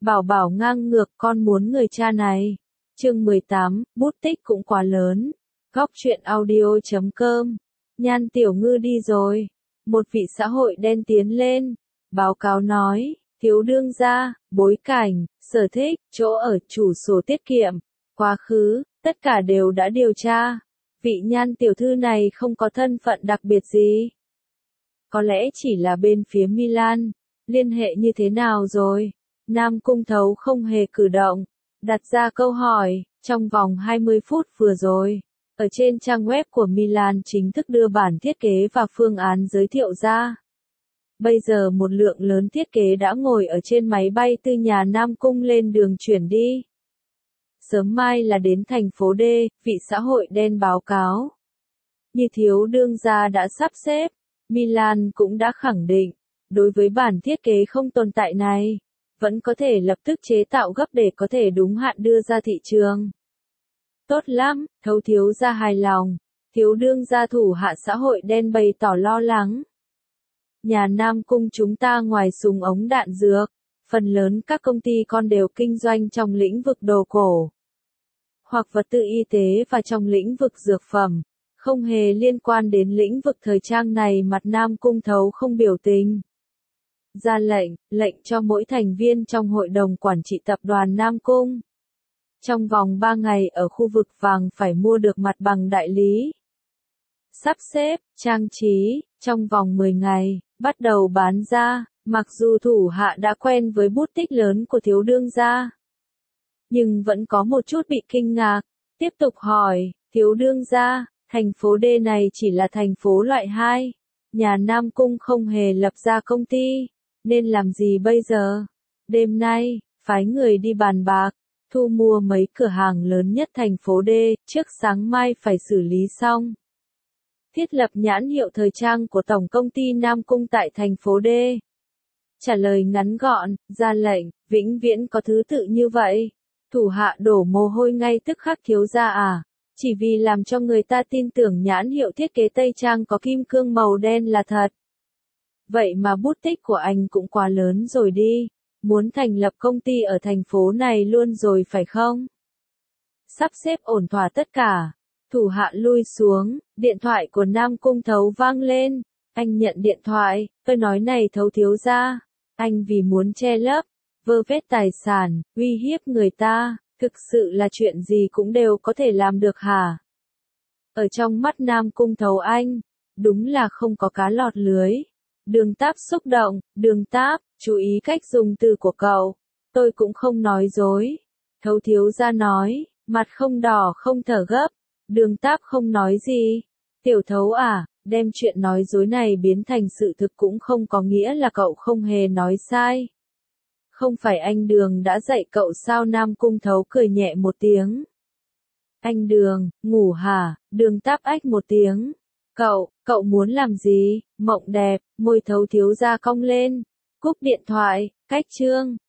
Bảo bảo ngang ngược con muốn người cha này. Chương 18, bút tích cũng quá lớn. Góc truyện audio.com. Nhan Tiểu Ngư đi rồi. Một vị xã hội đen tiến lên. Báo cáo nói, thiếu đương gia, bối cảnh, sở thích, chỗ ở, chủ sổ tiết kiệm, quá khứ, tất cả đều đã điều tra. Vị Nhan tiểu thư này không có thân phận đặc biệt gì. Có lẽ chỉ là bên phía Milan. Liên hệ như thế nào rồi? Nam Cung Thấu không hề cử động. Đặt ra câu hỏi, trong vòng 20 phút vừa rồi. Ở trên trang web của Milan chính thức đưa bản thiết kế và phương án giới thiệu ra. Bây giờ một lượng lớn thiết kế đã ngồi ở trên máy bay từ nhà Nam Cung lên đường chuyển đi. Sớm mai là đến thành phố D, vị xã hội đen báo cáo. Như thiếu đương gia đã sắp xếp, Milan cũng đã khẳng định, đối với bản thiết kế không tồn tại này, vẫn có thể lập tức chế tạo gấp để có thể đúng hạn đưa ra thị trường. Tốt lắm, Thấu thiếu gia hài lòng, thiếu đương gia thủ hạ xã hội đen bày tỏ lo lắng. Nhà Nam Cung chúng ta ngoài súng ống đạn dược, phần lớn các công ty con đều kinh doanh trong lĩnh vực đồ cổ, hoặc vật tư y tế và trong lĩnh vực dược phẩm, không hề liên quan đến lĩnh vực thời trang này. Mặt Nam Cung Thấu không biểu tình. Ra lệnh cho mỗi thành viên trong hội đồng quản trị tập đoàn Nam Cung. Trong vòng 3 ngày ở khu vực vàng phải mua được mặt bằng đại lý. Sắp xếp, trang trí, trong vòng 10 ngày, bắt đầu bán ra, mặc dù thủ hạ đã quen với bút tích lớn của thiếu đương gia. Nhưng vẫn có một chút bị kinh ngạc, tiếp tục hỏi, thiếu đương gia, thành phố D này chỉ là thành phố loại 2, nhà Nam Cung không hề lập ra công ty, nên làm gì bây giờ? Đêm nay, phái người đi bàn bạc, thu mua mấy cửa hàng lớn nhất thành phố D, trước sáng mai phải xử lý xong. Thiết lập nhãn hiệu thời trang của tổng công ty Nam Cung tại thành phố D. Trả lời ngắn gọn, ra lệnh, vĩnh viễn có thứ tự như vậy. Thủ hạ đổ mồ hôi ngay tức khắc. Thiếu gia à, chỉ vì làm cho người ta tin tưởng nhãn hiệu thiết kế Tây Trang có kim cương màu đen là thật. Vậy mà bút tích của anh cũng quá lớn rồi đi, muốn thành lập công ty ở thành phố này luôn rồi phải không? Sắp xếp ổn thỏa tất cả. Thủ hạ lui xuống, điện thoại của Nam Cung Thấu vang lên. Anh nhận điện thoại, tôi nói này Thấu thiếu gia, anh vì muốn che lấp, vơ vét tài sản, uy hiếp người ta, thực sự là chuyện gì cũng đều có thể làm được hả? Ở trong mắt Nam Cung Thấu anh, đúng là không có cá lọt lưới. Đường Táp xúc động, Đường Táp, chú ý cách dùng từ của cậu, tôi cũng không nói dối. Thấu thiếu gia nói, mặt không đỏ không thở gấp. Đường Táp không nói gì. Tiểu Thấu à, đem chuyện nói dối này biến thành sự thực cũng không có nghĩa là cậu không hề nói sai. Không phải anh Đường đã dạy cậu sao? Nam Cung Thấu cười nhẹ một tiếng. Anh Đường, ngủ hả? Đường Táp ách một tiếng. Cậu muốn làm gì? Mộng đẹp, môi Thấu thiếu gia cong lên. Cúp điện thoại, cách chương.